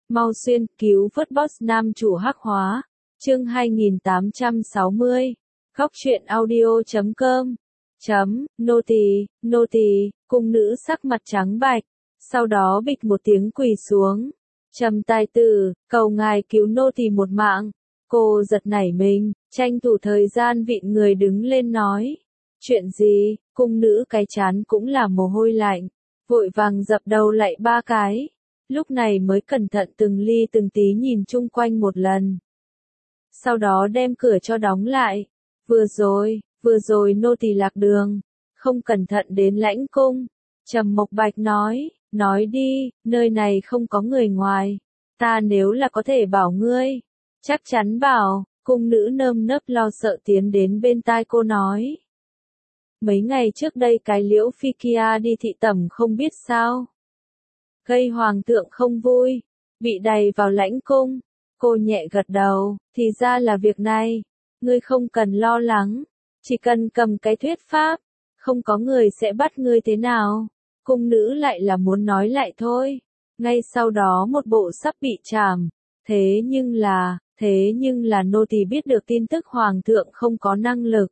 Mau xuyên, cứu vớt boss nam chủ hắc hóa. Chương 2860. Góc truyện audio.com. Nô tỳ, cung nữ sắc mặt trắng bạch, sau đó bịch một tiếng quỳ xuống. Trầm tài tử, cầu ngài cứu nô tỳ một mạng. Cô giật nảy mình, tranh thủ thời gian vịn người đứng lên nói. Chuyện gì? Cung nữ cái chán cũng là mồ hôi lạnh, vội vàng dập đầu lạy 3 cái. Lúc này mới cẩn thận từng ly từng tí nhìn chung quanh một lần. Sau đó đem cửa cho đóng lại. Vừa rồi nô tỳ lạc đường, không cẩn thận đến lãnh cung. Trầm Mộc Bạch nói đi, nơi này không có người ngoài. Ta nếu là có thể bảo ngươi, chắc chắn bảo. Cung nữ nơm nớp lo sợ tiến đến bên tai cô nói. Mấy ngày trước đây cái Liễu Phi kia đi thị tẩm không biết sao. Gây hoàng thượng không vui, bị đày vào lãnh cung. Cô nhẹ gật đầu, thì ra là việc này. Ngươi không cần lo lắng, chỉ cần cầm cái thuyết pháp, không có người sẽ bắt ngươi thế nào. Cung nữ lại là muốn nói lại thôi. Ngay sau đó một bộ sắp bị trảm. Thế nhưng là nô tỳ biết được tin tức hoàng thượng không có năng lực.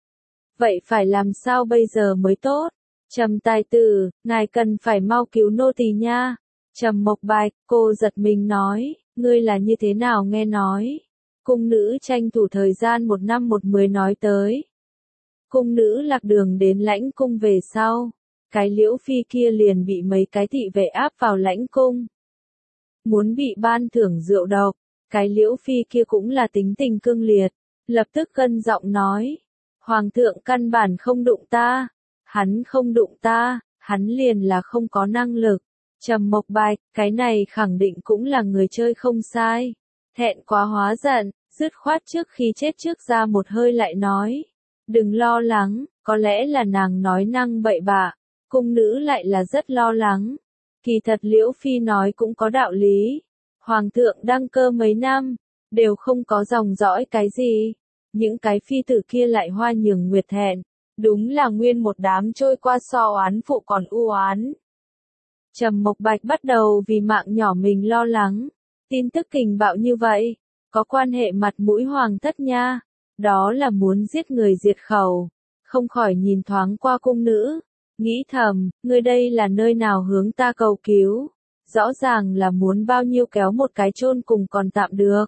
Vậy phải làm sao bây giờ mới tốt? Trầm tài tử, ngài cần phải mau cứu nô tỳ nha. Trầm Mộc Bạch, cô giật mình nói, ngươi là như thế nào nghe nói? Cung nữ tranh thủ thời gian 1 năm 1 10 nói tới. Cung nữ lạc đường đến lãnh cung về sau. Cái Liễu Phi kia liền bị mấy cái thị vệ áp vào lãnh cung. Muốn bị ban thưởng rượu độc. Cái Liễu Phi kia cũng là tính tình cương liệt. Lập tức cân giọng nói. Hoàng thượng căn bản không đụng ta. Hắn không đụng ta, hắn liền là không có năng lực. Trầm Mộc Bạch, cái này khẳng định cũng là người chơi không sai. Thẹn quá hóa giận, dứt khoát trước khi chết trước ra một hơi lại nói. Đừng lo lắng, có lẽ là nàng nói năng bậy bạ. Cung nữ lại là rất lo lắng. Kỳ thật Liễu Phi nói cũng có đạo lý. Hoàng thượng đăng cơ mấy năm, đều không có dòng dõi cái gì. Những cái phi tử kia lại hoa nhường nguyệt thẹn. Đúng là nguyên một đám trôi qua so oán phụ còn u oán. Trầm Mộc Bạch bắt đầu vì mạng nhỏ mình lo lắng. Tin tức kình bạo như vậy, có quan hệ mặt mũi hoàng thất nha. Đó là muốn giết người diệt khẩu. Không khỏi nhìn thoáng qua cung nữ. Nghĩ thầm, ngươi đây là nơi nào hướng ta cầu cứu. Rõ ràng là muốn bao nhiêu kéo một cái chôn cùng còn tạm được.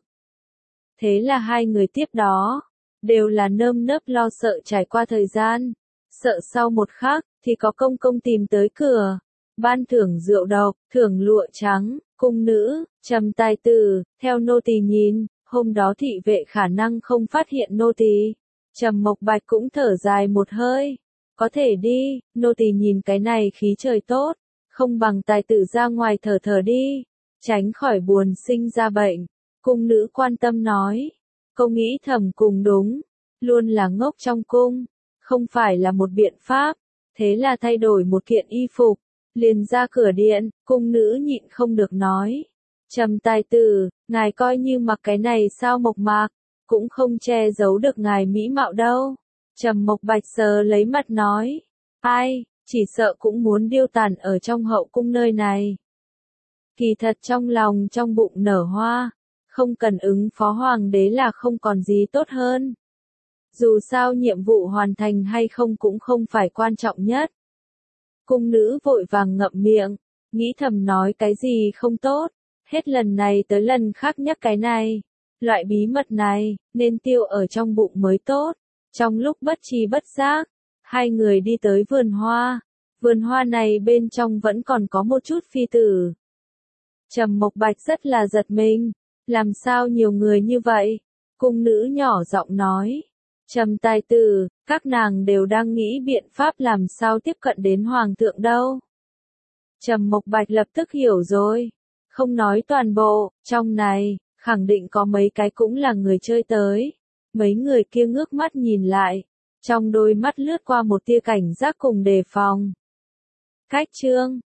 Thế là hai người tiếp đó, đều là nơm nớp lo sợ trải qua thời gian. Sợ sau một khắc, thì có công công tìm tới cửa. Ban thưởng rượu độc, thưởng lụa trắng, cung nữ, Trầm tài tử, theo nô tỳ nhìn, hôm đó thị vệ khả năng không phát hiện nô tỳ. Trầm Mộc Bạch cũng thở dài một hơi. Có thể đi, nô tỳ nhìn cái này khí trời tốt, không bằng tài tử ra ngoài thở thở đi, tránh khỏi buồn sinh ra bệnh. Cung nữ quan tâm nói. Cô nghĩ thầm cùng đúng, luôn là ngốc trong cung, không phải là một biện pháp. Thế là thay đổi một kiện y phục, liền ra cửa điện. Cung nữ nhịn không được nói. Trầm tài tử, ngài coi như mặc cái này sao mộc mạc, cũng không che giấu được ngài mỹ mạo đâu. Trầm Mộc Bạch sờ lấy mặt nói. Ai, chỉ sợ cũng muốn điêu tàn ở trong hậu cung nơi này. Kỳ thật trong lòng trong bụng nở hoa, không cần ứng phó hoàng đế là không còn gì tốt hơn. Dù sao nhiệm vụ hoàn thành hay không cũng không phải quan trọng nhất. Cung nữ vội vàng ngậm miệng, nghĩ thầm nói cái gì không tốt, hết lần này tới lần khác nhắc cái này. Loại bí mật này, nên tiêu ở trong bụng mới tốt. Trong lúc bất tri bất giác, hai người đi tới vườn hoa. Vườn hoa này bên trong vẫn còn có một chút phi tử. Trầm Mộc Bạch rất là giật mình. Làm sao nhiều người như vậy? Cung nữ nhỏ giọng nói. Trầm tài tử, các nàng đều đang nghĩ biện pháp làm sao tiếp cận đến hoàng thượng đâu. Trầm Mộc Bạch lập tức hiểu rồi. Không nói toàn bộ, trong này, khẳng định có mấy cái cũng là người chơi tới. Mấy người kia ngước mắt nhìn lại, trong đôi mắt lướt qua một tia cảnh giác cùng đề phòng. Cách chương